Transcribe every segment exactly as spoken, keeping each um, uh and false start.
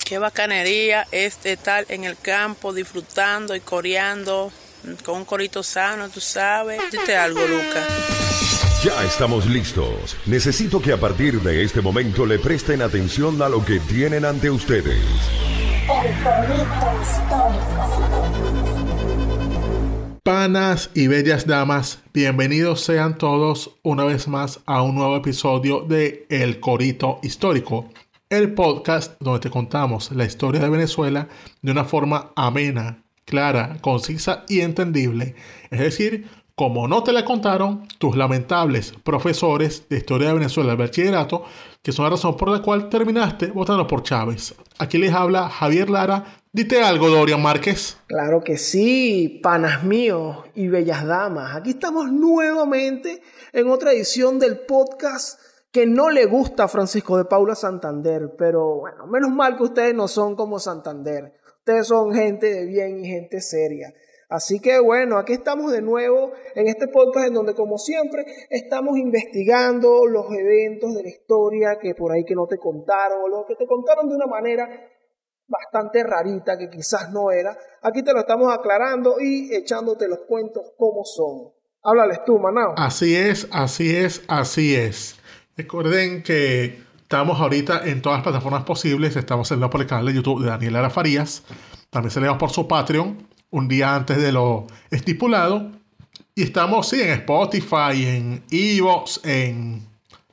Qué bacanería es estar en el campo disfrutando y coreando con un corito sano, tú sabes. Dite algo, Lucas. Ya estamos listos. Necesito que a partir de este momento le presten atención a lo que tienen ante ustedes. El corito histórico. Panas y bellas damas, bienvenidos sean todos una vez más a un nuevo episodio de El Corito Histórico, el podcast donde te contamos la historia de Venezuela de una forma amena, clara, concisa y entendible. Es decir, como no te la contaron tus lamentables profesores de historia de Venezuela del bachillerato, que son la razón por la cual terminaste votando por Chávez. Aquí les habla Javier Lara. Dite algo, Dorian Márquez. Claro que sí, panas míos y bellas damas. Aquí estamos nuevamente en otra edición del podcast que no le gusta a Francisco de Paula Santander. Pero bueno, menos mal que ustedes no son como Santander. Ustedes son gente de bien y gente seria. Así que bueno, aquí estamos de nuevo en este podcast en donde, como siempre, estamos investigando los eventos de la historia que por ahí que no te contaron o los que te contaron de una manera bastante rarita que quizás no era. Aquí te lo estamos aclarando y echándote los cuentos como son. Háblales tú, Manao. Así es, así es, así es. Recuerden que estamos ahorita en todas las plataformas posibles. Estamos en por el canal de YouTube de Daniel Lara Farías. También salimos por su Patreon un día antes de lo estipulado. Y estamos, sí, en Spotify, en iVoox, en,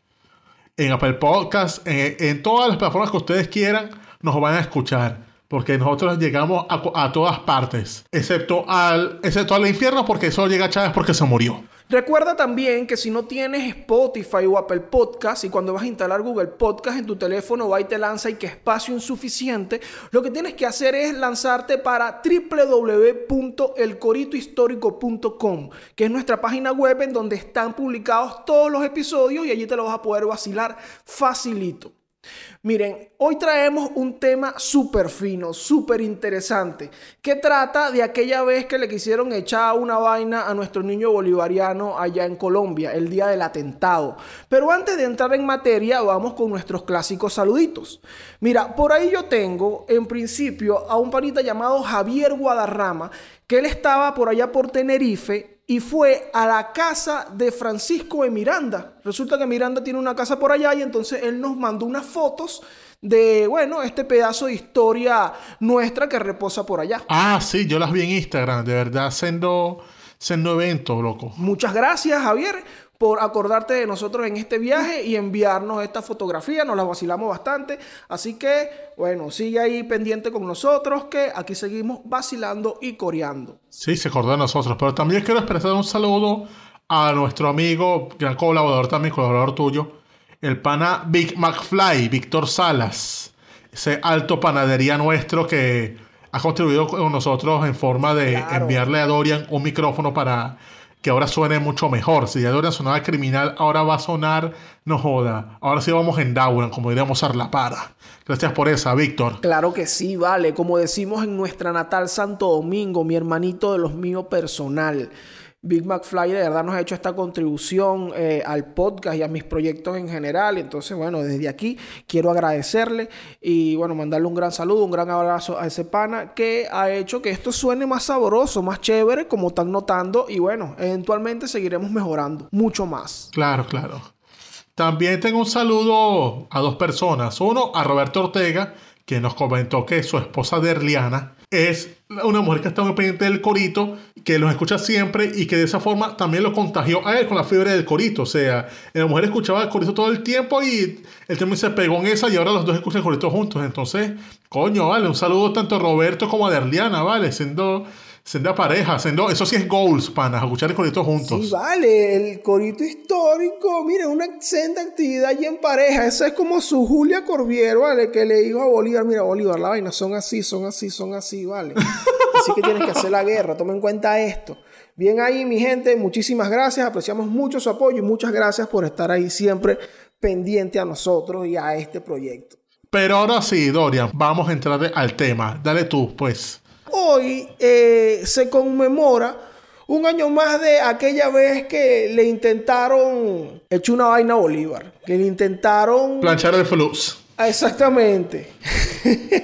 en Apple Podcasts, en, en todas las plataformas que ustedes quieran. Nos van a escuchar, porque nosotros llegamos a, a todas partes, excepto al, excepto al infierno, porque solo llega a Chávez porque se murió. Recuerda también que si no tienes Spotify o Apple Podcast y cuando vas a instalar Google Podcast en tu teléfono va y te lanza y que espacio insuficiente, lo que tienes que hacer es lanzarte para doble u doble u doble u punto el corito histórico punto com, que es nuestra página web en donde están publicados todos los episodios y allí te lo vas a poder vacilar facilito. Miren, hoy traemos un tema súper fino, súper interesante, que trata de aquella vez que le quisieron echar una vaina a nuestro niño bolivariano allá en Colombia, el día del atentado. Pero antes de entrar en materia, vamos con nuestros clásicos saluditos. Mira, por ahí yo tengo, en principio, a un panita llamado Javier Guadarrama, que él estaba por allá por Tenerife, y fue a la casa de Francisco de Miranda. Resulta que Miranda tiene una casa por allá y entonces él nos mandó unas fotos de, bueno, este pedazo de historia nuestra que reposa por allá. Ah, sí, yo las vi en Instagram, de verdad, siendo, siendo evento, loco. Muchas gracias, Javier, por acordarte de nosotros en este viaje y enviarnos esta fotografía. Nos la vacilamos bastante. Así que, bueno, sigue ahí pendiente con nosotros que aquí seguimos vacilando y coreando. Sí, se acordó de nosotros. Pero también quiero expresar un saludo a nuestro amigo, gran colaborador también, colaborador tuyo, el pana Big McFly, Víctor Salas. Ese alto panadería nuestro que ha contribuido con nosotros en forma de claro. enviarle a Dorian un micrófono para que ahora suene mucho mejor. Si ya Dorian sonaba criminal, ahora va a sonar, no joda. Ahora sí vamos en Dauran, como diríamos Arlapara. Gracias por esa, Víctor. Claro que sí, vale. Como decimos en nuestra natal Santo Domingo, mi hermanito de los míos personal. Big McFly de verdad nos ha hecho esta contribución eh, al podcast y a mis proyectos en general. Entonces, bueno, desde aquí quiero agradecerle y, bueno, mandarle un gran saludo, un gran abrazo a ese pana que ha hecho que esto suene más sabroso, más chévere, como están notando. Y, bueno, eventualmente seguiremos mejorando mucho más. Claro, claro. También tengo un saludo a dos personas. Uno, a Roberto Ortega, que nos comentó que su esposa Derliana es una mujer que está muy pendiente del corito, que los escucha siempre y que de esa forma también lo contagió a él con la fiebre del corito. O sea, la mujer escuchaba el corito todo el tiempo y él también se pegó en esa y ahora los dos escuchan el corito juntos. Entonces, coño, vale, un saludo tanto a Roberto como a Derliana, vale, siendo... Siendo pareja, siendo, eso sí es goals, panas, escuchar el corito juntos. Sí, vale, el corito histórico, mira, una senda actividad allí en pareja. Esa es como su Julia Corbiero, ¿vale? Que le dijo a Bolívar, mira, Bolívar, la vaina son así, son así, son así, ¿vale? Así que tienes que hacer la guerra, toma en cuenta esto. Bien ahí, mi gente, muchísimas gracias, apreciamos mucho su apoyo y muchas gracias por estar ahí siempre pendiente a nosotros y a este proyecto. Pero ahora sí, Dorian, vamos a entrar al tema. Dale tú, pues. Hoy eh, se conmemora un año más de aquella vez que le intentaron echar una vaina a Bolívar. Que le intentaron... planchar el flux. Exactamente.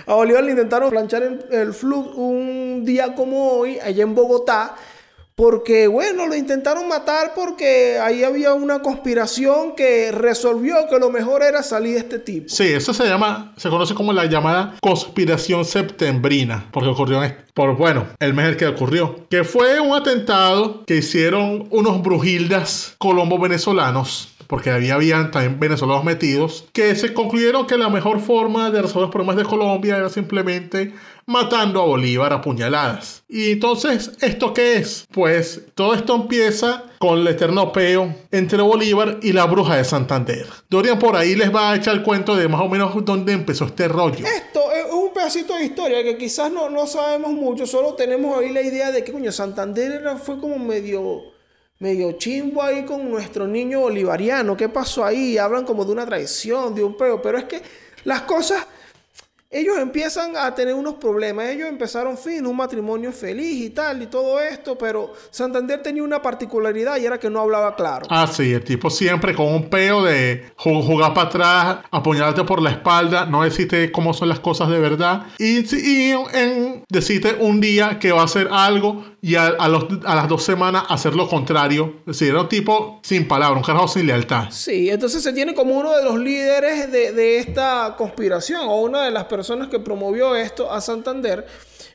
A Bolívar le intentaron planchar el, el flux un día como hoy, allá en Bogotá, porque, bueno, lo intentaron matar porque ahí había una conspiración que resolvió que lo mejor era salir de este tipo. Sí, eso se llama, se conoce como la llamada conspiración septembrina, porque ocurrió en, por, bueno, el mes en el que ocurrió, que fue un atentado que hicieron unos brujildas colombo venezolanos, porque había, habían también venezolanos metidos, que se concluyeron que la mejor forma de resolver los problemas de Colombia era simplemente matando a Bolívar a puñaladas. Y entonces, ¿esto qué es? Pues todo esto empieza con el eterno peo entre Bolívar y la bruja de Santander. Dorian por ahí les va a echar el cuento de más o menos dónde empezó este rollo. Esto es un pedacito de historia que quizás no, no sabemos mucho, solo tenemos ahí la idea de que, coño, Santander era, fue como medio... medio chimbo ahí con nuestro niño bolivariano. ¿Qué pasó ahí? Hablan como de una traición, de un peo. Pero es que las cosas... Ellos empiezan a tener unos problemas. Ellos empezaron, fin, un matrimonio feliz y tal, y todo esto. Pero Santander tenía una particularidad y era que no hablaba claro. Ah, sí. El tipo siempre con un peo de jugar para atrás, apuñalarte por la espalda, no decirte cómo son las cosas de verdad. Y, y en, decirte un día que va a hacer algo y a, a, los, a las dos semanas hacer lo contrario. Es decir, era un tipo sin palabras, un carajo sin lealtad. Sí, entonces se tiene como uno de los líderes de, de esta conspiración, o una de las personas que promovió esto a Santander.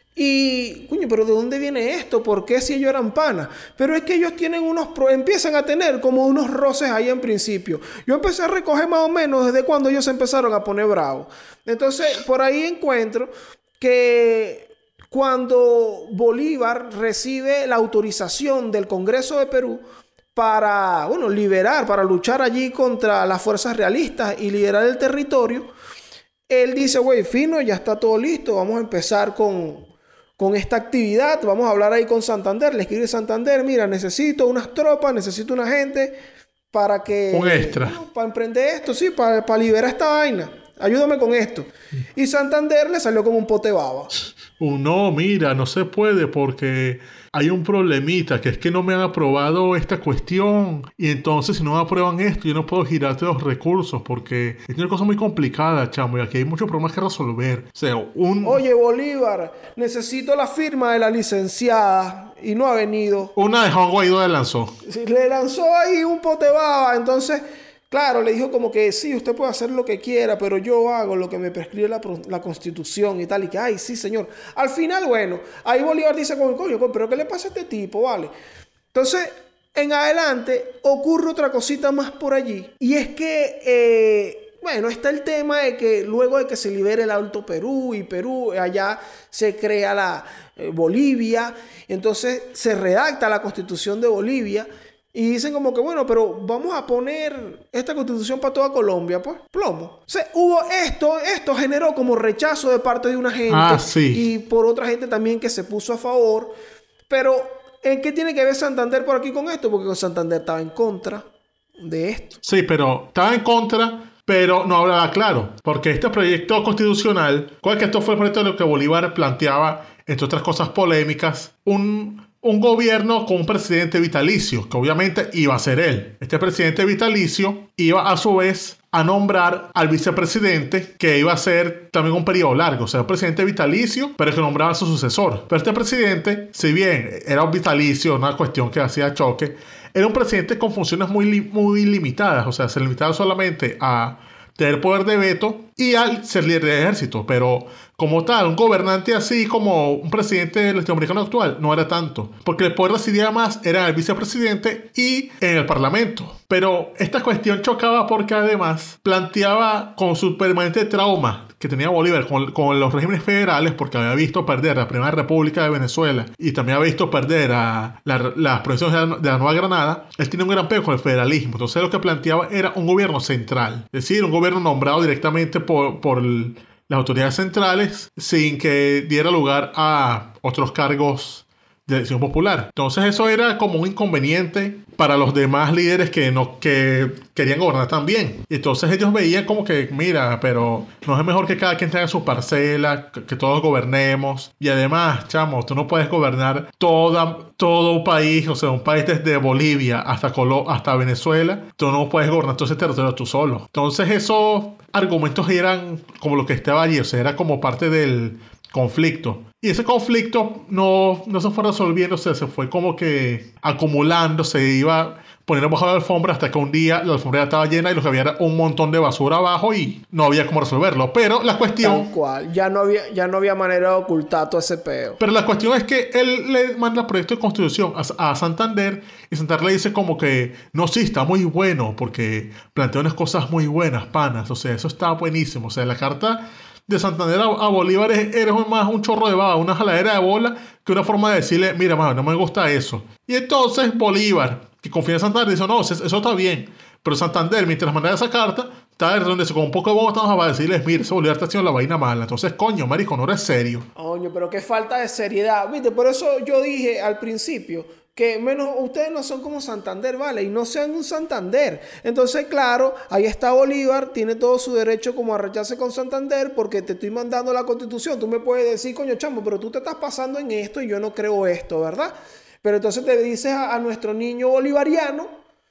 Y, coño, pero ¿de dónde viene esto? ¿Por qué si ellos eran panas? Pero es que ellos tienen unos pro- empiezan a tener como unos roces ahí en principio. Yo empecé a recoger más o menos desde cuando ellos se empezaron a poner bravos. Entonces, por ahí encuentro que cuando Bolívar recibe la autorización del Congreso de Perú para, bueno, liberar, para luchar allí contra las fuerzas realistas y liberar el territorio, él dice, güey, fino, ya está todo listo, vamos a empezar con, con esta actividad, vamos a hablar ahí con Santander. Le escribe Santander, mira, necesito unas tropas, necesito una gente para que... Un extra. Bueno, para emprender esto, sí, para, para liberar esta vaina. Ayúdame con esto. Y Santander le salió como un pote baba. Uh, no, mira, no se puede porque hay un problemita, que es que no me han aprobado esta cuestión. Y entonces, si no me aprueban esto, yo no puedo girarte los recursos porque es una cosa muy complicada, chamo. Y aquí hay muchos problemas que resolver. O sea, un... Oye, Bolívar, necesito la firma de la licenciada y no ha venido. Una de Juan Guaidó le lanzó. Le lanzó ahí un pote baba, entonces... Claro, le dijo como que sí, usted puede hacer lo que quiera, pero yo hago lo que me prescribe la, la Constitución y tal. Y que, ay, sí, señor. Al final, bueno, ahí Bolívar dice como, coño, pero ¿qué le pasa a este tipo, vale? Entonces, en adelante, ocurre otra cosita más por allí. Y es que, eh, bueno, está el tema de que luego de que se libere el Alto Perú y Perú, allá se crea la eh, Bolivia. Entonces, se redacta la Constitución de Bolivia. Y dicen como que, bueno, pero vamos a poner esta constitución para toda Colombia, pues, plomo. O sea, hubo esto, esto generó como rechazo de parte de una gente. Ah, sí. Y por otra gente también que se puso a favor. Pero, ¿en qué tiene que ver Santander por aquí con esto? Porque Santander estaba en contra de esto. Sí, pero estaba en contra, pero no hablaba claro. Porque este proyecto constitucional, ¿cuál que esto fue el proyecto de lo que Bolívar planteaba, entre otras cosas polémicas, un... un gobierno con un presidente vitalicio, que obviamente iba a ser él. Este presidente vitalicio iba a su vez a nombrar al vicepresidente, que iba a ser también un periodo largo. O sea, un presidente vitalicio, pero que nombraba a su sucesor. Pero este presidente, si bien era un vitalicio, una cuestión que hacía choque, era un presidente con funciones muy, li- muy limitadas. O sea, se limitaba solamente a tener poder de veto y al ser líder de ejército. Pero como tal, un gobernante así como un presidente latinoamericano actual no era tanto, porque el poder residía más era en el vicepresidente y en el parlamento. Pero esta cuestión chocaba porque además planteaba con su permanente trauma que tenía Bolívar con, con los regímenes federales, porque había visto perder la Primera República de Venezuela y también había visto perder a la, las provincias de la, de la Nueva Granada. Él tiene un gran pego con el federalismo. Entonces lo que planteaba era un gobierno central, es decir, un gobierno nombrado directamente por, por el, las autoridades centrales sin que diera lugar a otros cargos de Decisión Popular. Entonces eso era como un inconveniente para los demás líderes que, no, que querían gobernar también. Entonces ellos veían como que, mira, pero no es mejor que cada quien tenga su parcela, que, que todos gobernemos. Y además, chamo, tú no puedes gobernar toda, todo un país, o sea, un país desde Bolivia hasta, Colo hasta Venezuela. Tú no puedes gobernar todo ese territorio tú solo. Entonces esos argumentos eran como lo que estaba allí, o sea, era como parte del conflicto. Y ese conflicto no, no se fue resolviendo, o sea, se fue como que acumulando, se iba poniendo bajo la alfombra hasta que un día la alfombra ya estaba llena y lo que había era un montón de basura abajo y no había cómo resolverlo. Pero la cuestión... Tal cual. Ya no había, ya no había manera de ocultar todo ese peo. Pero la cuestión es que él le manda el proyecto de constitución a, a Santander y Santander le dice como que no, sí, está muy bueno porque plantea unas cosas muy buenas, panas. O sea, eso está buenísimo. O sea, la carta de Santander a, a Bolívar es, eres más un chorro de baba, una jaladera de bola que una forma de decirle, mira, mano, no me gusta eso. Y entonces Bolívar, que confía en Santander, dice, no, eso, eso está bien. Pero Santander, mientras mandaba esa carta, estaba donde con un poco de bobo estamos a decirles, mira, ese Bolívar está haciendo la vaina mala. Entonces, coño, marico, no eres serio. Coño, pero qué falta de seriedad. Viste, por eso yo dije al principio que menos ustedes no son como Santander, ¿vale? Y no sean un Santander. Entonces, claro, ahí está Bolívar, tiene todo su derecho como a arrecharse con Santander porque te estoy mandando la Constitución. Tú me puedes decir, coño, chamo, pero tú te estás pasando en esto y yo no creo esto, ¿verdad? Pero entonces te dices a, a nuestro niño bolivariano,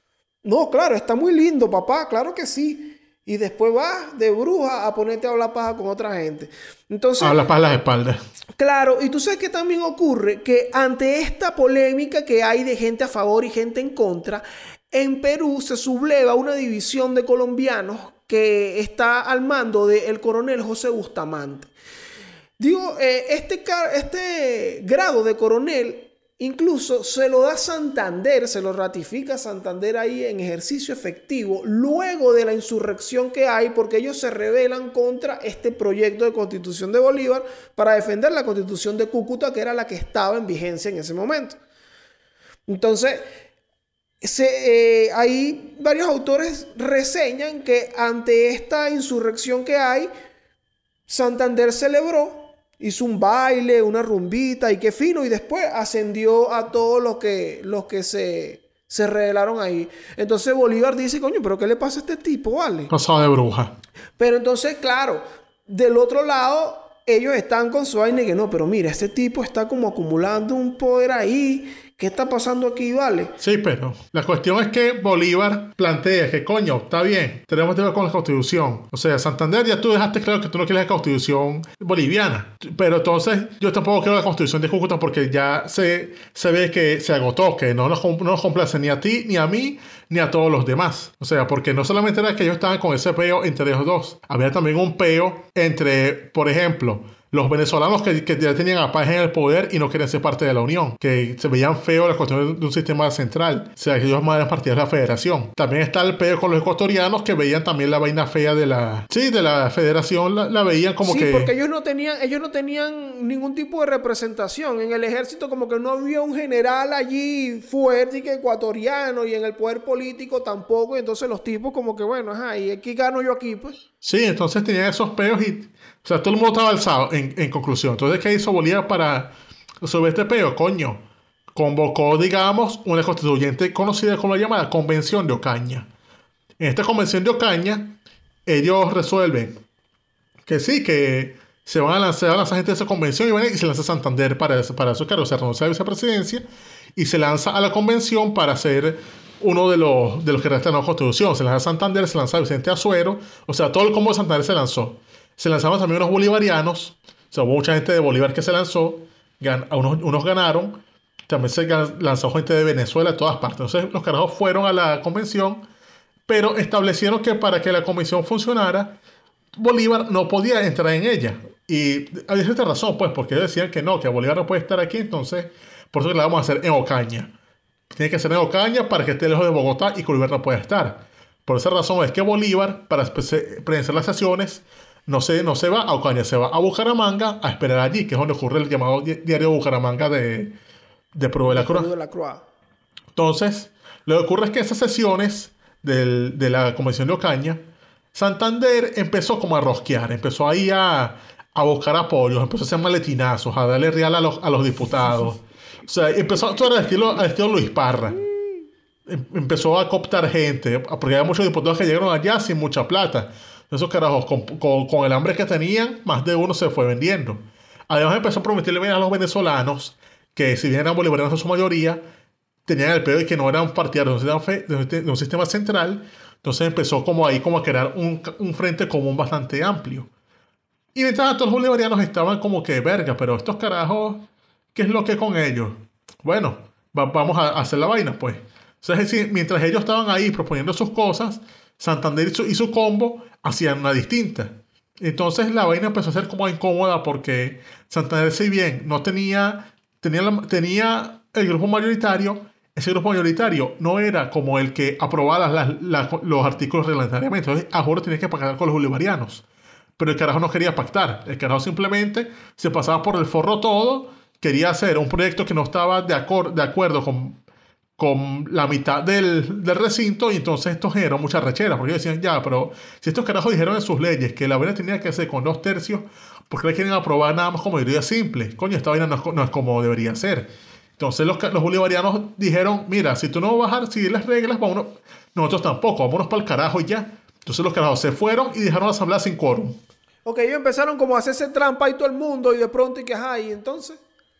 no, claro, está muy lindo, papá, claro que sí. Y después vas de bruja a ponerte a hablar paja con otra gente. Entonces, habla paja a las espaldas. Claro, y tú sabes que también ocurre que ante esta polémica que hay de gente a favor y gente en contra, en Perú se subleva una división de colombianos que está al mando del coronel José Bustamante. Digo, eh, este, este grado de coronel incluso se lo da Santander, se lo ratifica Santander ahí en ejercicio efectivo, luego de la insurrección que hay, porque ellos se rebelan contra este proyecto de constitución de Bolívar para defender la constitución de Cúcuta, que era la que estaba en vigencia en ese momento. Entonces, se, eh, ahí varios autores reseñan que ante esta insurrección que hay, Santander celebró, hizo un baile, una rumbita y qué fino. Y después ascendió a todos los que, los que se, se rebelaron ahí. Entonces Bolívar dice, coño, ¿pero qué le pasa a este tipo, vale? Pasado de bruja. Pero entonces, claro, del otro lado, ellos están con su vaina y que no, pero mira, este tipo está como acumulando un poder ahí. ¿Qué está pasando aquí, vale? Sí, pero la cuestión es que Bolívar plantea que, coño, está bien, tenemos que ver con la Constitución. O sea, Santander, ya tú dejaste claro que tú no quieres la Constitución boliviana. Pero entonces yo tampoco quiero la Constitución de Cúcuta porque ya se, se ve que se agotó, que no nos, no nos complace ni a ti, ni a mí, ni a todos los demás. O sea, porque no solamente era que ellos estaban con ese peo entre ellos dos. Había también un peo entre, por ejemplo, los venezolanos que, que ya tenían a Páez en el poder y no querían ser parte de la Unión, que se veían feo la cuestión de un sistema central, o sea, que ellos más eran partidos de la federación. También está el peo con los ecuatorianos que veían también la vaina fea de la, sí, de la federación, la, la veían como sí, que... Sí, porque ellos no tenían, ellos no tenían ningún tipo de representación. En el ejército como que no había un general allí fuerte y que ecuatoriano, y en el poder político tampoco, y entonces los tipos como que, bueno, ajá, y aquí gano yo aquí, pues. Sí, entonces tenían esos peos y... O sea, todo el mundo estaba alzado en, en conclusión. Entonces, ¿qué hizo Bolívar para resolver este peo? Coño, convocó, digamos, una constituyente conocida como la llamada Convención de Ocaña. En esta Convención de Ocaña, ellos resuelven que sí, que se van a lanzar, a lanzar gente de esa convención y, van, y se lanza Santander para, para eso, claro, se renuncia a la vicepresidencia y se lanza a la convención para ser uno de los, de los que restan en la Constitución. Se lanza Santander, se lanza Vicente Azuero, o sea, todo el combo de Santander se lanzó. Se lanzaban también unos bolivarianos, o sea, hubo mucha gente de Bolívar que se lanzó, gan, unos, unos ganaron, también se lanzó gente de Venezuela, de todas partes. Entonces los carajos fueron a la convención, pero establecieron que para que la convención funcionara, Bolívar no podía entrar en ella. Y había cierta razón, pues, porque ellos decían que no, que Bolívar no puede estar aquí, entonces por eso la vamos a hacer en Ocaña. Tiene que ser en Ocaña para que esté lejos de Bogotá y que Bolívar no pueda estar. Por esa razón es que Bolívar, para presidenciar las sesiones, No se, no se va a Ocaña, se va a Bucaramanga a esperar allí, que es donde ocurre el llamado diario Bucaramanga de, de Pro de la Croix. de la Croix. Entonces, lo que ocurre es que esas sesiones del, de la Convención de Ocaña, Santander empezó como a rosquear, empezó ahí a, a buscar apoyos, empezó a hacer maletinazos, a darle real a los, a los diputados. O sea, empezó todo al estilo, al estilo Luis Parra. Em- empezó a cooptar gente, porque había muchos diputados que llegaron allá sin mucha plata. Esos carajos, con, con, con el hambre que tenían, más de uno se fue vendiendo. Además empezó a prometerle a los venezolanos que si bien eran bolivarianos en su mayoría, tenían el pedo de que no eran partidarios de un sistema, fe- de un de un sistema central. Entonces empezó como ahí como a crear un, un frente común bastante amplio. Y mientras tanto los bolivarianos estaban como que verga, pero estos carajos, ¿qué es lo que con ellos? Bueno, va- vamos a hacer la vaina pues. O sea, es decir, mientras ellos estaban ahí proponiendo sus cosas, Santander y su, y su combo hacían una distinta. Entonces la vaina empezó a ser como incómoda porque Santander, si bien no tenía, tenía, la- tenía el grupo mayoritario, ese grupo mayoritario no era como el que aprobaba las- las- los artículos reglamentariamente. Entonces, a juro tenía que pactar con los bolivarianos. Pero el carajo no quería pactar. El carajo simplemente se pasaba por el forro todo. Quería hacer un proyecto que no estaba de, acor- de acuerdo con, con la mitad del, del recinto. Y entonces esto generó mucha rechera. Porque ellos decían, ya, pero si estos carajos dijeron en sus leyes que la vaina tenía que ser con dos tercios, ¿por qué le quieren aprobar nada más como mayoría simple? Coño, esta vaina no es, co- no es como debería ser. Entonces los, ca- los bolivarianos dijeron, mira, si tú no vas a seguir las reglas, vámonos, nosotros tampoco, vámonos para el carajo y ya. Entonces los carajos se fueron y dejaron la asamblea sin quórum. Ok, ellos empezaron como a hacerse trampa y todo el mundo y de pronto y que, ajá, y entonces,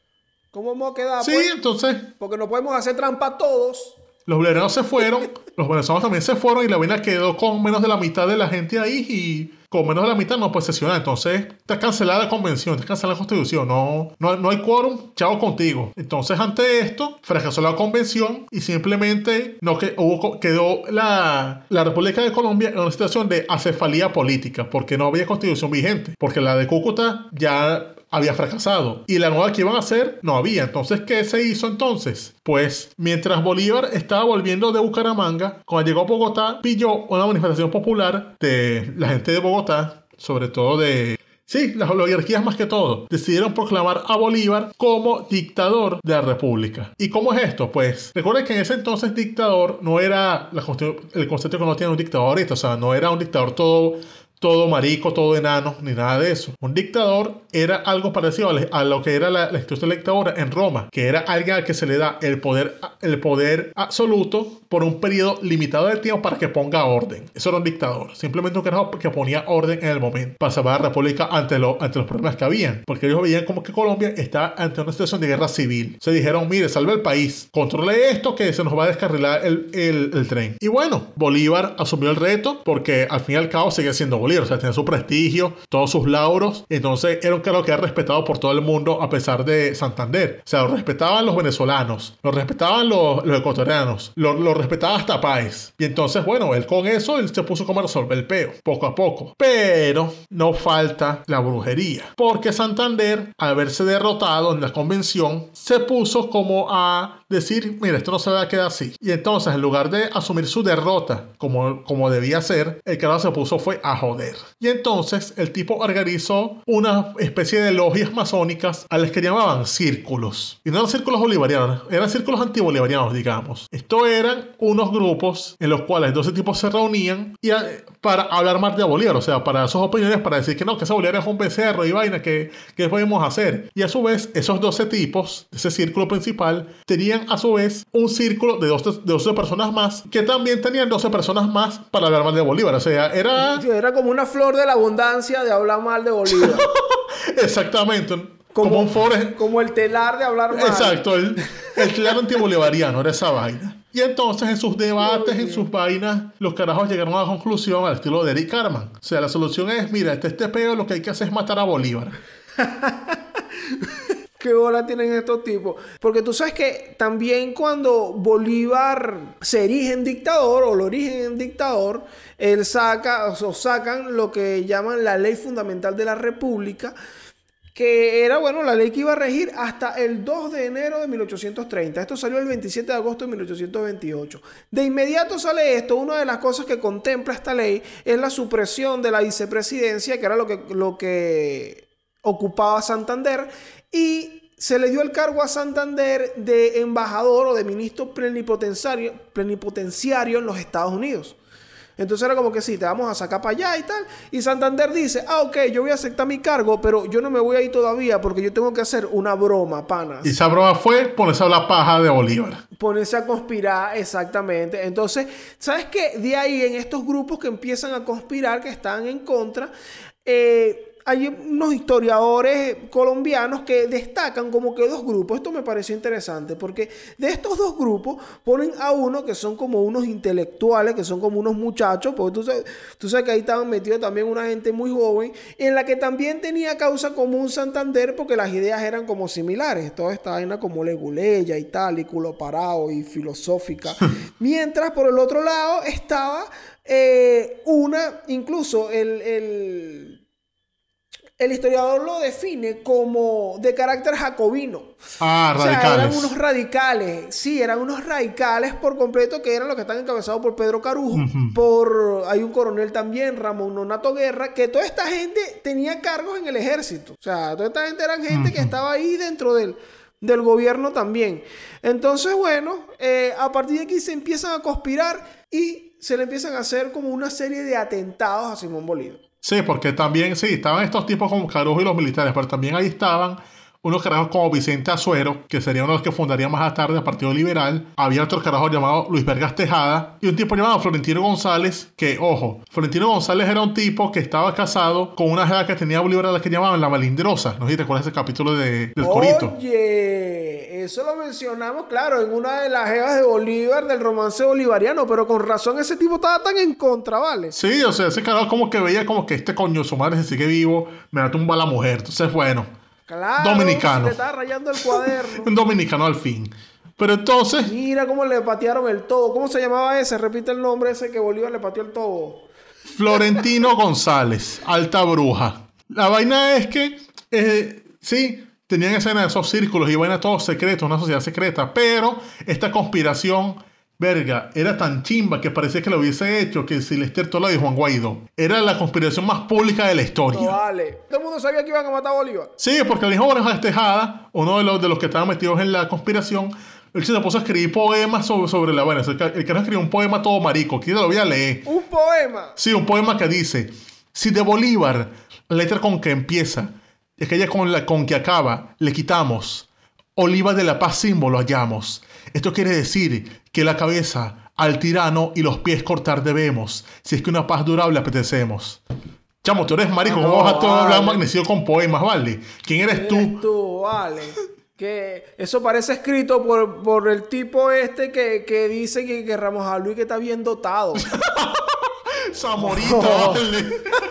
¿cómo vamos a quedar? Sí, pues? entonces Porque no podemos hacer trampa todos. los bolivarianos se fueron, los venezolanos también se fueron y la vaina quedó con menos de la mitad de la gente ahí y con menos de la mitad no puede sesionar. Entonces está cancelada la convención, está cancelada la constitución, no, no, no hay quórum, chao contigo. Entonces ante esto fracasó la convención y simplemente no que, hubo, quedó la, la República de Colombia en una situación de acefalía política porque no había constitución vigente, porque la de Cúcuta ya había fracasado y la nueva que iban a hacer no había. Entonces, ¿qué se hizo entonces? Pues mientras Bolívar estaba volviendo de Bucaramanga, cuando llegó a Bogotá, pilló una manifestación popular de la gente de Bogotá, sobre todo de... Sí, las oligarquías más que todo, decidieron proclamar a Bolívar como dictador de la República. ¿Y cómo es esto? Pues recuerden que en ese entonces dictador no era la constitu- el concepto que no tiene un dictador ahorita, o sea, no era un dictador todo... todo marico, todo enano, ni nada de eso. Un dictador era algo parecido a lo que era la, la institución de la dictadura en Roma, que era alguien al que se le da el poder, el poder absoluto por un periodo limitado de tiempo para que ponga orden. Eso era un dictador. Simplemente un carajo que ponía orden en el momento para salvar a la república ante, lo, ante los problemas que habían. Porque ellos veían como que Colombia está ante una situación de guerra civil. Se dijeron, mire, salve el país, controle esto que se nos va a descarrilar el, el, el tren. Y bueno, Bolívar asumió el reto porque al fin y al cabo sigue siendo Bolívar. O sea, tenía su prestigio, todos sus lauros. Entonces era un carajo que era respetado por todo el mundo a pesar de Santander. O sea, lo respetaban los venezolanos, lo respetaban los, los ecuatorianos, lo, lo respetaba hasta Páez. Y entonces, bueno, él con eso, él se puso como a resolver el peo, poco a poco. Pero no falta la brujería. Porque Santander, al verse derrotado en la convención, se puso como a decir, mira, esto no se va a quedar así. Y entonces, en lugar de asumir su derrota como, como debía ser, el carajo se puso fue a joder. Y entonces, el tipo organizó una especie de logias masónicas a las que llamaban círculos. Y no eran círculos bolivarianos, eran círculos antibolivarianos, digamos. Esto eran unos grupos en los cuales doce tipos se reunían y a, para hablar más de Bolívar, o sea, para sus opiniones, para decir que no, que ese Bolívar es un becerro y vaina, que, que podemos hacer. Y a su vez, esos doce tipos, ese círculo principal, tenían a su vez un círculo de doce, de doce personas más, que también tenían doce personas más para hablar mal de Bolívar. O sea, era... Era como una flor de la abundancia de hablar mal de Bolívar. Exactamente. Como, como un forest. Como el telar de hablar mal. Exacto, el, el telar antibolivariano era esa vaina. Y entonces en sus debates, en sus vainas, los carajos llegaron a la conclusión al estilo de Eric Carman. O sea, la solución es, mira, este, este peo lo que hay que hacer es matar a Bolívar. ¿Qué bola tienen estos tipos? Porque tú sabes que también cuando Bolívar se erige en dictador o lo erigen en dictador, él saca o sacan lo que llaman la ley fundamental de la República, que era, bueno, la ley que iba a regir hasta el dos de enero de mil ochocientos treinta. Esto salió el veintisiete de agosto de mil ochocientos veintiocho. De inmediato sale esto. Una de las cosas que contempla esta ley es la supresión de la vicepresidencia, que era lo que, lo que ocupaba Santander, y se le dio el cargo a Santander de embajador o de ministro plenipotenciario, plenipotenciario en los Estados Unidos. Entonces era como que sí, te vamos a sacar para allá y tal. Y Santander dice, ah, ok, yo voy a aceptar mi cargo, pero yo no me voy a ir todavía porque yo tengo que hacer una broma, panas. Y esa broma fue ponerse a la paja de Bolívar. Ponerse a conspirar, exactamente. Entonces, ¿sabes qué? De ahí, en estos grupos que empiezan a conspirar, que están en contra, eh... hay unos historiadores colombianos que destacan como que dos grupos. Esto me pareció interesante porque de estos dos grupos ponen a uno que son como unos intelectuales, que son como unos muchachos, porque tú sabes, tú sabes que ahí estaban metidos también una gente muy joven, en la que también tenía causa común Santander porque las ideas eran como similares. Toda esta vaina como Leguleya y tal, y culo parado y filosófica. Mientras por el otro lado estaba eh, una, incluso el... el El historiador lo define como de carácter jacobino. Ah, o sea, radicales. eran unos radicales. Sí, eran unos radicales por completo que eran los que están encabezados por Pedro Carujo. Uh-huh. Por, hay un coronel también, Ramón Nonato Guerra, que toda esta gente tenía cargos en el ejército. O sea, toda esta gente eran gente uh-huh. que estaba ahí dentro del, del gobierno también. Entonces, bueno, eh, a partir de aquí se empiezan a conspirar y se le empiezan a hacer como una serie de atentados a Simón Bolívar. Sí, porque también, sí, estaban estos tipos como Carujo y los militares, pero también ahí estaban unos carajos como Vicente Azuero, que sería uno de los que fundaría más tarde el Partido Liberal. Había otro carajo llamado Luis Vergas Tejada y un tipo llamado Florentino González, que, ojo, Florentino González era un tipo que estaba casado con una jeva que tenía Bolívar a la que llamaban la Melindrosa. No sé si te acuerdas ese capítulo de, del Corito. Oye, eso lo mencionamos, claro, en una de las jevas de Bolívar, del romance bolivariano, pero con razón ese tipo estaba tan en contra, ¿vale? Sí, o sea, ese carajo como que veía como que este coño, su madre se sigue vivo, me va a tumbar a la mujer. Entonces, bueno... Claro, dominicano. Se le estaba rayando el cuaderno. Un dominicano al fin. Pero entonces... Mira cómo le patearon el todo. ¿Cómo se llamaba ese? Repite el nombre ese que Bolívar le pateó el todo. Florentino González, alta bruja. La vaina es que... Eh, sí, tenían escena de esos círculos y vaina todos secretos, una sociedad secreta. Pero esta conspiración... Verga, era tan chimba que parecía que lo hubiese hecho que si Lester Tola y Juan Guaidó. Era la conspiración más pública de la historia. No vale. Todo el mundo sabía que iban a matar a Bolívar. Sí, porque el hijo de Vergas Tejada, uno de los, de los que estaban metidos en la conspiración, él se puso a escribir poemas sobre, sobre la vaina. El carajo escribió un poema todo marico. Aquí te lo voy a leer. ¿Un poema? Sí, un poema que dice: si de Bolívar, la letra con que empieza, y aquella con la con que acaba, le quitamos, oliva de la paz símbolo hallamos. Esto quiere decir que la cabeza al tirano y los pies cortar debemos, si es que una paz durable apetecemos. Chamo, tú eres marico, ¿cómo no, vas a todo vale. hablar magnesio con poemas, vale? ¿Quién eres tú? Eres tú, vale. Que eso parece escrito por, por el tipo este que, que dice que, que Ramos a Luis que está bien dotado. Zamorita, no. vale.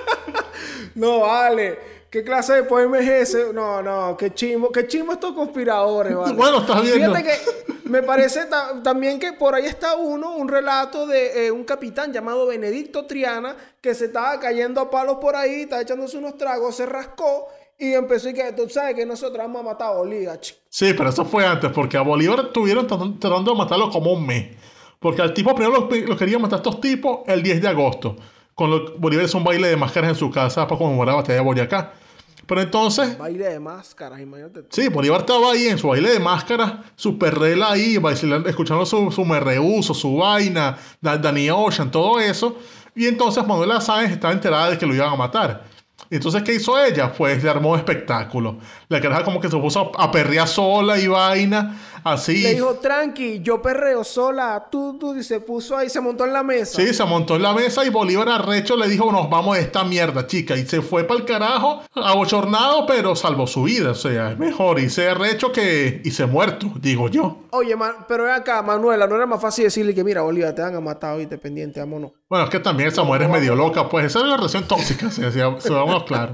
No, vale. ¿Qué clase de poema es ese? No, no, qué chimbo, qué chimbo estos conspiradores, ¿vale? Bueno, estás viendo. Fíjate que me parece ta- también que por ahí está uno, un relato de eh, un capitán llamado Benedicto Triana, que se estaba cayendo a palos por ahí, estaba echándose unos tragos, se rascó y empezó y que tú sabes que nosotros vamos a matar a Bolívar, chico. Sí, pero eso fue antes, porque a Bolívar estuvieron tratando de matarlo como un mes. Porque al tipo primero lo, lo querían matar a estos tipos el diez de agosto. Con lo Bolívar hizo un baile de máscaras en su casa para conmemorar la batalla de Boyacá. Pero entonces... Baile de máscaras, imagínate. Sí, Bolívar estaba ahí en su baile de máscaras, su perrela ahí, bailando, escuchando su, su merreuso, su vaina, Danny Ocean, todo eso. Y entonces Manuela Sáenz estaba enterada de que lo iban a matar. Y entonces, ¿qué hizo ella? Pues le armó un espectáculo. La caraja como que se puso a perrear sola y vaina, así. Le dijo, tranqui, yo perreo sola, tú, tú, y se puso ahí, se montó en la mesa. Sí, se montó en la mesa y Bolívar arrecho le dijo, nos vamos de esta mierda, chica. Y se fue para el carajo, abochornado, pero salvó su vida. O sea, es mejor irse arrecho que irse muerto, digo yo. Oye, man, pero ven acá, Manuela, ¿no era más fácil decirle que, mira, Bolívar, te van a matar hoy, pendiente, vámonos? Bueno, es que también esa mujer es medio loca, pues. Esa es la relación tóxica, se decía, se vamos claro.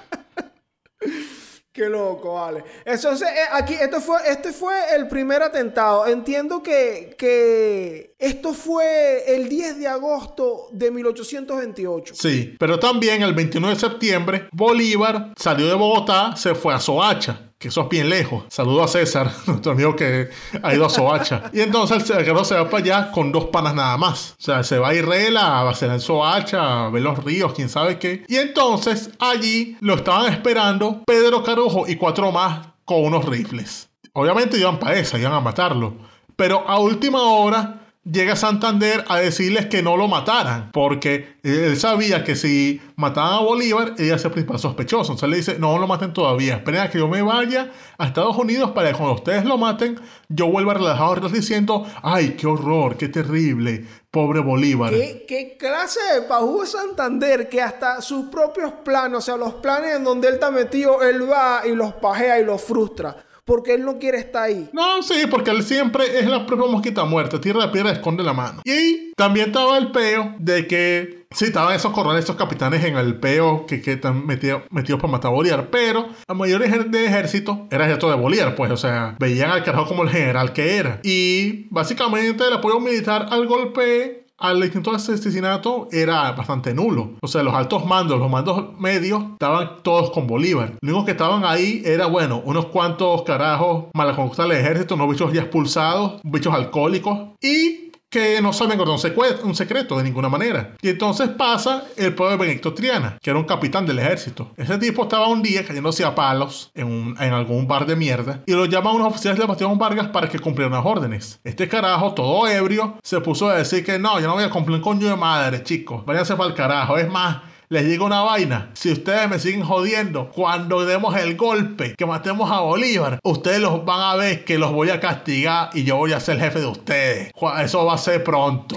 Qué loco, vale. Entonces, eh, aquí, esto fue, este fue el primer atentado. Entiendo que, que esto fue el diez de agosto de mil ochocientos veintiocho. Sí, pero también el veintinueve de septiembre, Bolívar salió de Bogotá, se fue a Soacha, que eso es bien lejos. Saludo a César, nuestro amigo que ha ido a Soacha. Y entonces el carro se va para allá con dos panas nada más. O sea, se va a Irrela, a hacer en Soacha, a ver los ríos, quién sabe qué. Y entonces allí lo estaban esperando Pedro Carujo y cuatro más con unos rifles. Obviamente iban para esa, iban a matarlo. Pero a última hora llega a Santander a decirles que no lo mataran, porque él sabía que si mataban a Bolívar, ella es el principal sospechoso. Entonces le dice, no lo maten todavía, esperen a que yo me vaya a Estados Unidos para que cuando ustedes lo maten, yo vuelva relajado diciendo, ay, qué horror, qué terrible, pobre Bolívar. ¿Qué, qué clase de pajú es Santander que hasta sus propios planes, o sea, los planes en donde él está metido, él va y los pajea y los frustra? Porque él no quiere estar ahí. No, sí, porque él siempre es la propia mosquita muerta. Tierra de piedra, esconde la mano. Y también estaba el peo de que... Sí, estaban esos coroneles, esos capitanes en el peo que, que están metidos, metidos para matar a Bolívar. Pero la mayoría de ejército era ejército de Bolívar, pues. O sea, veían al carajo como el general que era. Y básicamente el apoyo militar al golpe... al intento de asesinato era bastante nulo. O sea, los altos mandos, los mandos medios, estaban todos con Bolívar. Lo único que estaban ahí era, bueno, unos cuantos carajos mala conducta del ejército, unos bichos ya expulsados, bichos alcohólicos y que no saben guardar un, secue- un secreto de ninguna manera. Y entonces pasa el pueblo de Benedicto Triana, que era un capitán del ejército. Ese tipo estaba un día cayéndose a palos en, un, en algún bar de mierda y lo llaman unos oficiales de Bastión Vargas para que cumplieran las órdenes. Este carajo, todo ebrio, se puso a decir que no, yo no voy a cumplir un coño de madre, chicos. Váyanse para el carajo. Es más, les digo una vaina, si ustedes me siguen jodiendo, cuando demos el golpe, que matemos a Bolívar, ustedes los van a ver que los voy a castigar y yo voy a ser el jefe de ustedes. Eso va a ser pronto.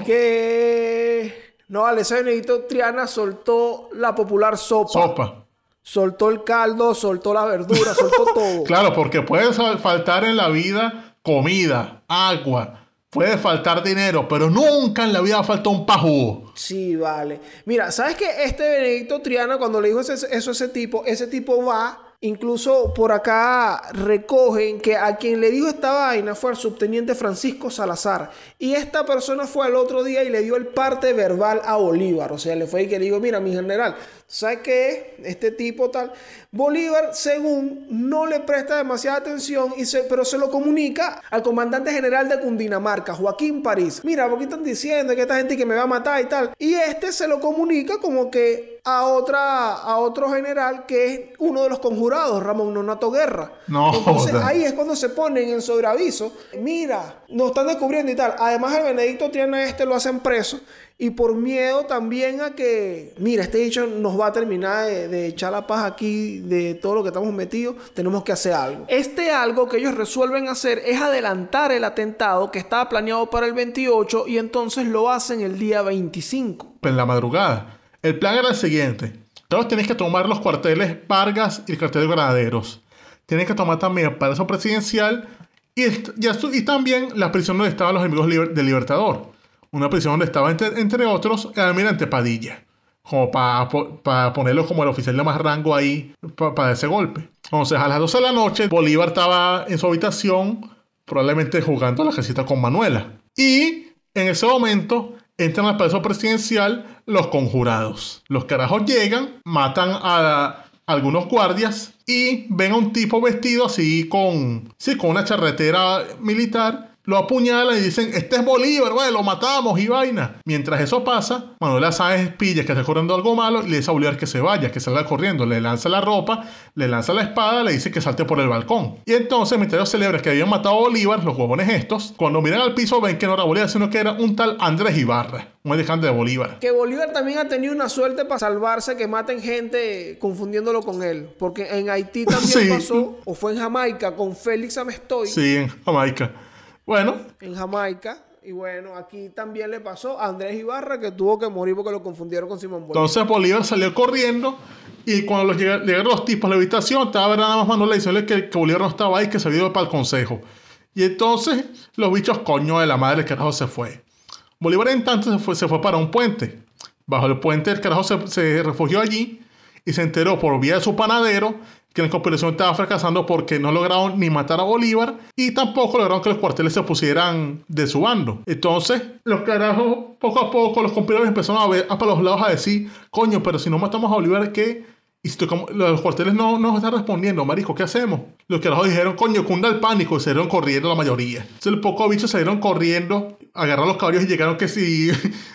Que... No, vale, ese Benedicto Triana soltó la popular sopa. Sopa. Soltó el caldo, soltó la verdura, soltó todo. Claro, porque puede faltar en la vida comida, agua, puede faltar dinero, pero nunca en la vida falta un pajú. Sí, vale. Mira, ¿sabes qué? Este Benedicto Triana, cuando le dijo eso, eso a ese tipo, ese tipo va, incluso por acá recogen que a quien le dijo esta vaina fue al subteniente Francisco Salazar. Y esta persona fue al otro día y le dio el parte verbal a Bolívar. O sea, le fue y que le dijo, mira, mi general, ¿sabes qué? Este tipo tal. Bolívar, según, no le presta demasiada atención, y se, pero se lo comunica al comandante general de Cundinamarca, Joaquín París. Mira, ¿por qué están diciendo que esta gente que me va a matar y tal? Y este se lo comunica como que a otra, a otro general que es uno de los conjurados, Ramón Nonato Guerra. No, Entonces joder. ahí es cuando se ponen en sobreaviso. Mira, nos están descubriendo y tal. Además, el Benedicto Triana este lo hacen preso. Y por miedo también a que, mira, este dicho nos va a terminar de, de echar la paz aquí de todo lo que estamos metidos, tenemos que hacer algo. Este algo que ellos resuelven hacer es adelantar el atentado que estaba planeado para el veintiocho y entonces lo hacen el día veinticinco. En la madrugada. El plan era el siguiente. Todos tenéis que tomar los cuarteles Vargas y el cuartel de Granaderos. Tienes que tomar también el Palacio Presidencial y, y, y también la prisión donde estaban los enemigos liber, del Libertador. Una prisión donde estaba, entre, entre otros, el almirante Padilla. Como para pa ponerlo como el oficial de más rango ahí para pa ese golpe. Entonces, a las doce de la noche, Bolívar estaba en su habitación, probablemente jugando a la casita con Manuela. Y en ese momento entran al Palacio Presidencial los conjurados. Los carajos llegan, matan a, a algunos guardias y ven a un tipo vestido así con, sí, con una charretera militar. Lo apuñalan y dicen, este es Bolívar, güey, lo matamos y vaina. Mientras eso pasa, Manuela Sáenz pilla que está corriendo algo malo y le dice a Bolívar que se vaya, que salga corriendo. Le lanza la ropa, le lanza la espada, le dice que salte por el balcón. Y entonces, mientras ellos celebran que habían matado a Bolívar, los huevones estos, cuando miran al piso ven que no era Bolívar, sino que era un tal Andrés Ibarra, un dejante de Bolívar. Que Bolívar también ha tenido una suerte para salvarse, que maten gente confundiéndolo con él. Porque en Haití también Sí. pasó, o fue en Jamaica, con Félix Amestoy. Sí, en Jamaica. Bueno, En Jamaica. Y bueno, aquí también le pasó a Andrés Ibarra, que tuvo que morir porque lo confundieron con Simón Bolívar. entonces Bolívar salió corriendo y cuando los lleg- llegaron los tipos a la habitación, estaba nada más Manuela diciéndole que, que Bolívar no estaba ahí, que se había ido para el consejo. Y entonces los bichos, coño de la madre, el carajo se fue. Bolívar en tanto se fue, se fue para un puente. Bajo el puente el carajo se, se refugió allí y se enteró por vía de su panadero que la conspiración estaba fracasando porque no lograron ni matar a Bolívar y tampoco lograron que los cuarteles se pusieran de su bando. Entonces, los carajos, poco a poco, los conspiradores empezaron a ver a para los lados a decir, coño, pero si no matamos a Bolívar, ¿qué? Y si tocamos, los cuarteles no nos están respondiendo, marico, ¿qué hacemos? Los carajos dijeron, coño, cunda el pánico, y se dieron corriendo la mayoría. Entonces, los pocos bichos se dieron corriendo, agarraron los caballos y llegaron que si...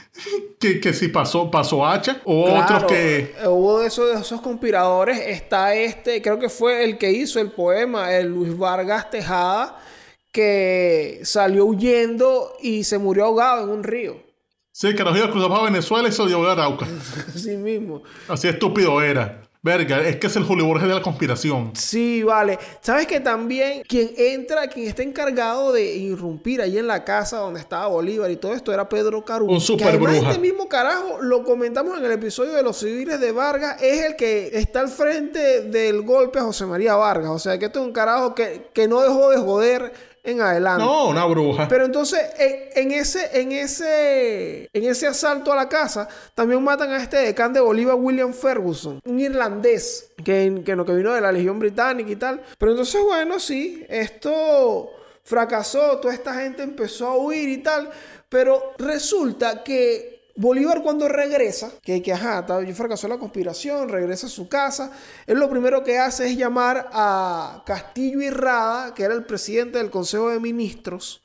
que, que si pasó, pasó hacha, o Claro, otros que... hubo de esos, de esos conspiradores. Está este, creo que fue el que hizo el poema, el Luis Vargas Tejada, que que salió huyendo y se murió ahogado en un río. Sí, que nos iba a cruzar para Venezuela y se dio a Arauca. Así mismo. Así estúpido era. Verga, es que es el Julio Borges de la conspiración. Sí, vale. ¿Sabes que también quien entra, quien está encargado de irrumpir ahí en la casa donde estaba Bolívar y todo esto era Pedro Caruso? Un super bruja. Este mismo carajo, lo comentamos en el episodio de los civiles de Vargas, es el que está al frente del golpe a José María Vargas. O sea, que esto es un carajo que, que no dejó de joder en adelante. No, una bruja. Pero entonces, en, en, ese, en, ese, en ese asalto a la casa, también matan a este decán de Bolívar, William Ferguson, un irlandés que, que, no, que vino de la Legión Británica y tal. Pero entonces, bueno, sí, esto fracasó, toda esta gente empezó a huir y tal. Pero resulta que Bolívar cuando regresa, que, que ajá, fracasó la conspiración, regresa a su casa, él lo primero que hace es llamar a Castillo y Rada, que era el presidente del Consejo de Ministros,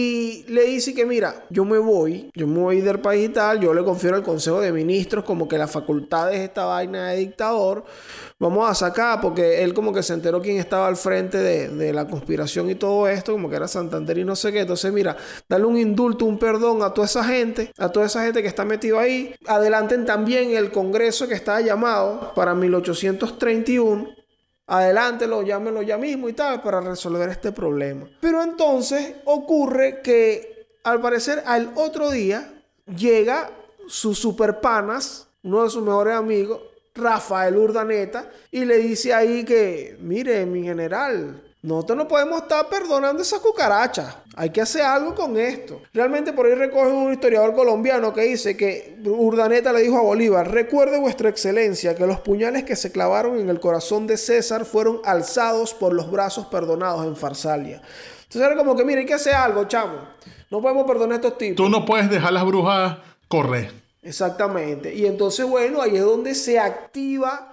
y le dice que mira, yo me voy, yo me voy del país y tal, yo le confiero al Consejo de Ministros como que las facultades de esta vaina de dictador, vamos a sacar, porque él como que se enteró quién estaba al frente de, de la conspiración y todo esto, como que era Santander y no sé qué, entonces mira, darle un indulto, un perdón a toda esa gente, a toda esa gente que está metido ahí, adelanten también el Congreso que estaba llamado para mil ochocientos treinta y uno, adelántelo, llámenlo ya mismo y tal, para resolver este problema. Pero entonces ocurre que, al parecer, al otro día llega su superpanas, uno de sus mejores amigos, Rafael Urdaneta, y le dice ahí que, mire, mi general, nosotros no podemos estar perdonando esas cucarachas. Hay que hacer algo con esto. Realmente por ahí recoge un historiador colombiano que dice que Urdaneta le dijo a Bolívar: recuerde vuestra excelencia que los puñales que se clavaron en el corazón de César fueron alzados por los brazos perdonados en Farsalia. Entonces era como que, mira, hay que hacer algo, chamo. No podemos perdonar a estos tipos. Tú no puedes dejar las brujas correr. Exactamente. Y entonces, bueno, ahí es donde se activa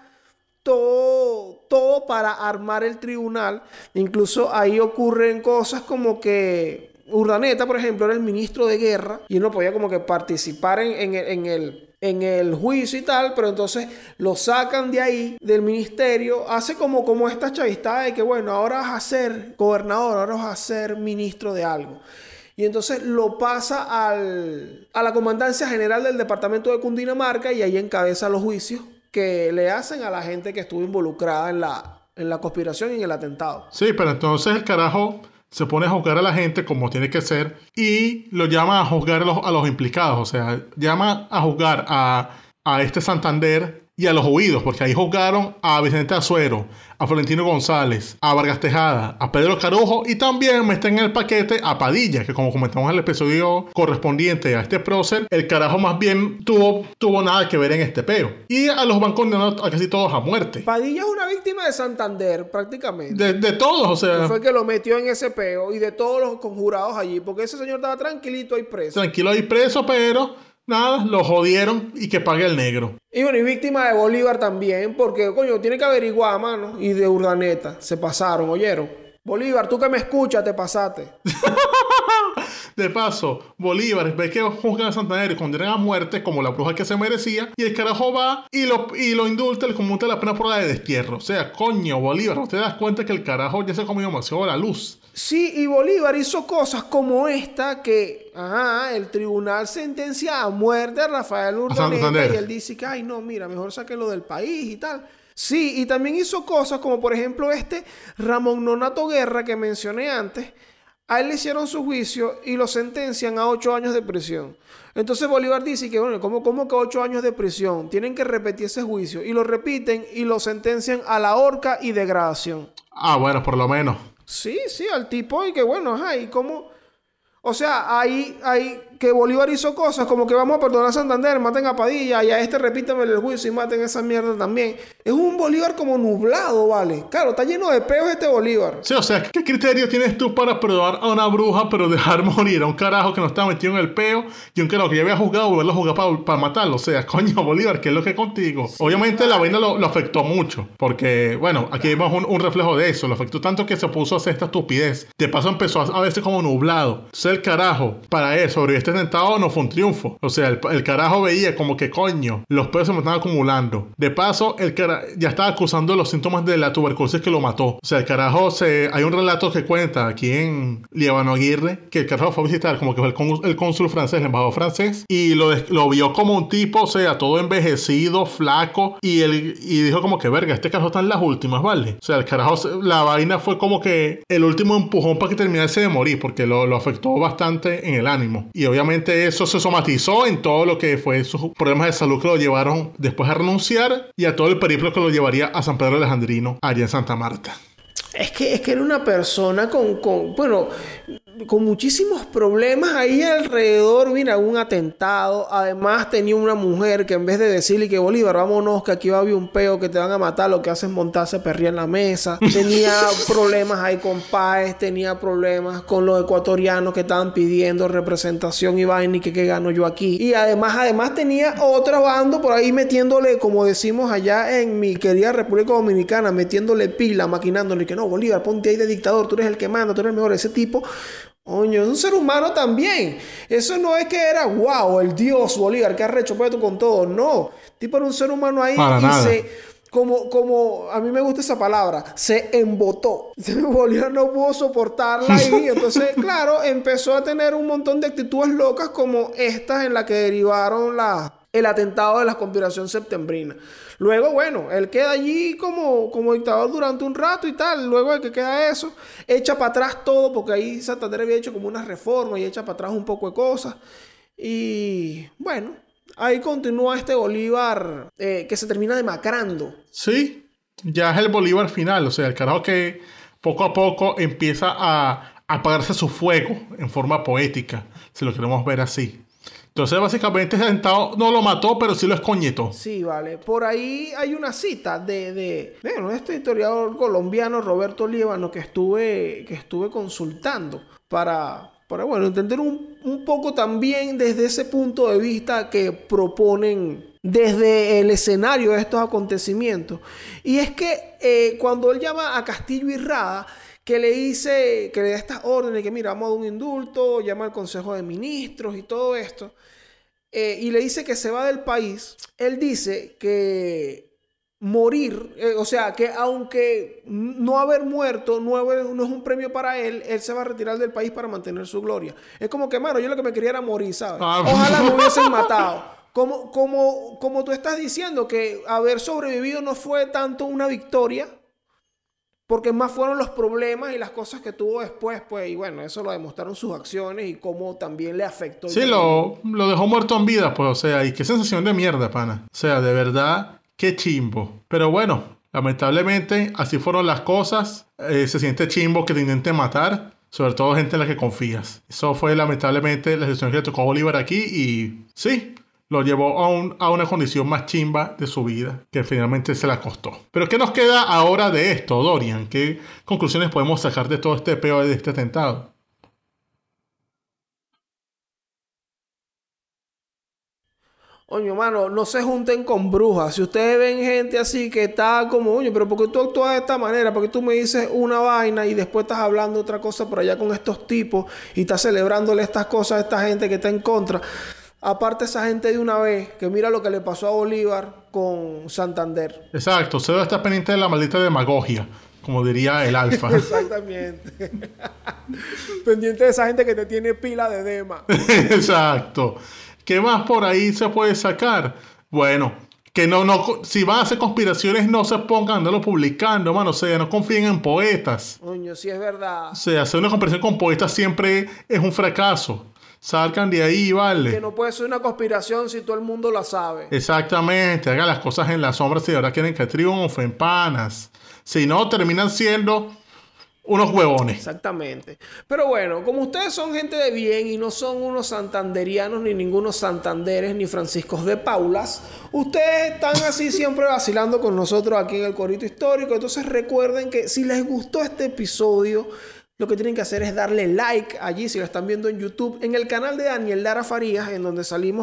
todo, todo para armar el tribunal. Incluso ahí ocurren cosas como que Urdaneta, por ejemplo, era el ministro de guerra y él no podía como que participar en, en, el, en, el, en el juicio y tal, pero entonces lo sacan de ahí, del ministerio, hace como, como esta chavistada de que, bueno, ahora vas a ser gobernador, ahora vas a ser ministro de algo. Y entonces lo pasa al, a la Comandancia General del Departamento de Cundinamarca y ahí encabeza los juicios que le hacen a la gente que estuvo involucrada en la, en la conspiración y en el atentado. Sí, pero entonces el carajo se pone a juzgar a la gente como tiene que ser y lo llama a juzgar a los, a los implicados. O sea, llama a juzgar a, a este Santander y a los huidos, porque ahí juzgaron a Vicente Azuero, a Florentino González, a Vargas Tejada, a Pedro Carujo y también meten en el paquete a Padilla, que como comentamos en el episodio correspondiente a este prócer, el carajo más bien tuvo, tuvo nada que ver en este peo. Y a los van condenando a casi todos a muerte. Padilla es una víctima de Santander, prácticamente. De, de todos, o sea. Que fue el que lo metió en ese peo y de todos los conjurados allí, porque ese señor estaba tranquilito ahí preso. Tranquilo ahí preso, pero nada, lo jodieron y que pague el negro. Y bueno, y víctima de Bolívar también, porque, coño, tiene que averiguar, mano. Y de Urdaneta, se pasaron, ¿oyeron? Bolívar, tú que me escuchas, te pasaste. De paso, Bolívar ve que juzgan a Santander y condenan a muerte como la bruja que se merecía, y el carajo va y lo, y lo indulta, le conmuta la pena por la de destierro. O sea, coño, Bolívar, ¿no te das cuenta que el carajo ya se comió demasiado la luz? Sí, y Bolívar hizo cosas como esta que, ajá, el tribunal sentencia a muerte a Rafael Urdaneta y él dice que, ay, no, mira, mejor sáquenlo del país y tal. Sí, y también hizo cosas como, por ejemplo, este Ramón Nonato Guerra que mencioné antes. A él le hicieron su juicio y lo sentencian a ocho años de prisión. Entonces Bolívar dice que, bueno, ¿cómo, cómo que ocho años de prisión? Tienen que repetir ese juicio. Y lo repiten y lo sentencian a la horca y degradación. Ah, bueno, por lo menos. Sí, sí, al tipo y que, bueno, ajá, y cómo... O sea, ahí, ahí que Bolívar hizo cosas como que vamos a perdonar a Santander, maten a Padilla y a este repítame el juicio y maten esa mierda también. Es un Bolívar como nublado, ¿vale? Claro, está lleno de peos este Bolívar. Sí, o sea, ¿qué criterio tienes tú para perdonar a una bruja pero dejar morir a un carajo que no está metido en el peo y un carajo que ya había juzgado volverlo a juzgar para, para matarlo? O sea, coño, Bolívar, ¿qué es lo que contigo? Sí, obviamente vale. La vaina lo, lo afectó mucho porque, bueno, aquí vemos un, un reflejo de eso. Lo afectó tanto que se puso a hacer esta estupidez. De paso empezó a, a verse como nublado. Entonces el carajo, para eso, sobrevivir este atentado no fue un triunfo. O sea, el, el carajo veía como que coño, los pedos se me están acumulando. De paso, el cara ya estaba acusando los síntomas de la tuberculosis que lo mató. O sea, el carajo se... Hay un relato que cuenta aquí en Líbano Aguirre que el carajo fue a visitar como que fue el, cónsul, el cónsul francés, el embajador francés, y lo, lo vio como un tipo, o sea, todo envejecido, flaco, y él y dijo como que verga, este carajo está en las últimas, ¿vale? O sea, el carajo, la vaina fue como que el último empujón para que terminase de morir, porque lo, lo afectó bastante en el ánimo. Y obviamente eso se somatizó en todo lo que fue sus problemas de salud que lo llevaron después a renunciar y a todo el periplo que lo llevaría a San Pedro Alejandrino, allá en Santa Marta. Es que, es que era una persona con, con, bueno, con muchísimos problemas ahí alrededor. Mira, un atentado. Además tenía una mujer que en vez de decirle que Bolívar, vámonos, que aquí va a haber un peo, que te van a matar, lo que hace es montarse perría en la mesa. Tenía problemas ahí con Páez, tenía problemas con los ecuatorianos que estaban pidiendo representación y vaina y que qué gano yo aquí. Y además, además tenía otra banda por ahí metiéndole, como decimos allá en mi querida República Dominicana, metiéndole pila, maquinándole que no, Bolívar, ponte ahí de dictador, tú eres el que manda, tú eres el mejor. Ese tipo, coño, es un ser humano también. Eso no es que era, wow, el dios Bolívar, que arrecho, puesto con todo. No, el tipo era un ser humano ahí. Para y nada. se, como, como, a mí me gusta esa palabra, se embotó. Bolívar no pudo soportarla ahí. Entonces, claro, empezó a tener un montón de actitudes locas como estas en las que derivaron la, el atentado de la conspiración septembrina. Luego, bueno, él queda allí como, como dictador durante un rato y tal. Luego de que queda eso, echa para atrás todo, porque ahí Santander había hecho como una reforma y echa para atrás un poco de cosas. Y bueno, ahí continúa este Bolívar eh, que se termina demacrando. Sí, ya es el Bolívar final. O sea, el carajo que poco a poco empieza a apagarse su fuego en forma poética, si lo queremos ver así. Entonces, básicamente, ese atentado no lo mató, pero sí lo escoñetó. Sí, vale. Por ahí hay una cita de, de bueno, este historiador colombiano, Roberto Líbano, que estuve, que estuve consultando para, para bueno, entender un, un poco también desde ese punto de vista que proponen desde el escenario de estos acontecimientos. Y es que eh, cuando él llama a Castillo y Rada, que le dice, que le da estas órdenes, que mira, vamos a dar un indulto, llama al Consejo de Ministros y todo esto, eh, y le dice que se va del país, él dice que morir, eh, o sea, que aunque no haber muerto no, no es un premio para él, él se va a retirar del país para mantener su gloria. Es como que, mano, yo lo que me quería era morir, ¿sabes? Ah, ojalá me hubiesen matado. Como, como, como tú estás diciendo, que haber sobrevivido no fue tanto una victoria, porque más fueron los problemas y las cosas que tuvo después, pues, y bueno, eso lo demostraron sus acciones y cómo también le afectó. Sí, lo, lo dejó muerto en vida, pues, o sea, y qué sensación de mierda, pana. O sea, de verdad, qué chimbo. Pero bueno, lamentablemente, así fueron las cosas. Eh, se siente chimbo que te intenten matar, sobre todo gente en la que confías. Eso fue, lamentablemente, la decisión que le tocó a Bolívar aquí y sí, lo llevó a, un, a una condición más chimba de su vida, que finalmente se la costó. Pero ¿qué nos queda ahora de esto, Dorian? ¿Qué conclusiones podemos sacar de todo este peo de este atentado? Oye, mano, no se junten con brujas. Si ustedes ven gente así que está como, oye, pero ¿por qué tú actúas de esta manera? ¿Por qué tú me dices una vaina y después estás hablando otra cosa por allá con estos tipos y estás celebrándole estas cosas a esta gente que está en contra? Aparte esa gente de una vez, que mira lo que le pasó a Bolívar con Santander. Exacto, se debe estar pendiente de la maldita demagogia, como diría el Alfa. Exactamente. Pendiente de esa gente que te tiene pila de dema. Exacto. ¿Qué más por ahí se puede sacar? Bueno, que no, no, si van a hacer conspiraciones, no se pongan a andarlo publicando, mano. O sea, no confíen en poetas. Coño, sí es verdad. O sea, hacer una conspiración con poetas siempre es un fracaso. Salgan de ahí, vale. Que no puede ser una conspiración si todo el mundo la sabe. Exactamente. Hagan las cosas en la sombra si ahora quieren que triunfen, panas. Si no, terminan siendo unos huevones. Exactamente. Pero bueno, como ustedes son gente de bien y no son unos santanderianos, ni ningunos santanderes, ni franciscos de Paulas, ustedes están así siempre vacilando con nosotros aquí en el Corito Histórico. Entonces recuerden que si les gustó este episodio, lo que tienen que hacer es darle like allí, si lo están viendo en YouTube, en el canal de Daniel Lara Farías, en donde salimos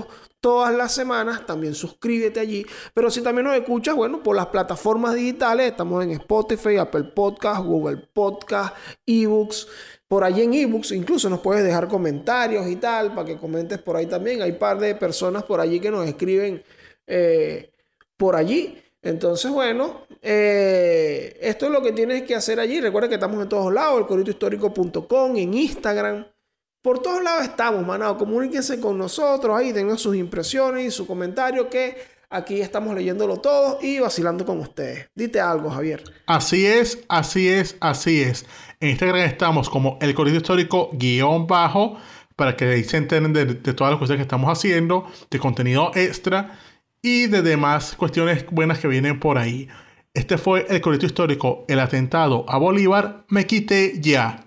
todas las semanas, también suscríbete allí. Pero si también nos escuchas, bueno, por las plataformas digitales, estamos en Spotify, Apple Podcast, Google Podcast, eBooks. Por allí en eBooks incluso nos puedes dejar comentarios y tal, para que comentes por ahí también. Hay un par de personas por allí que nos escriben eh, por allí. Entonces, bueno, eh, esto es lo que tienes que hacer allí. Recuerda que estamos en todos lados, el corito histórico punto com, en Instagram. Por todos lados estamos, manado. Comuníquense con nosotros ahí, dennos sus impresiones y su comentario, que aquí estamos leyéndolo todo y vacilando con ustedes. Dite algo, Javier. Así es, así es, así es. En Instagram estamos como el corito histórico guión bajo, para que ahí se enteren de, de todas las cosas que estamos haciendo, de contenido extra y de demás cuestiones buenas que vienen por ahí. Este fue el corito histórico, el atentado a Bolívar, me quité ya.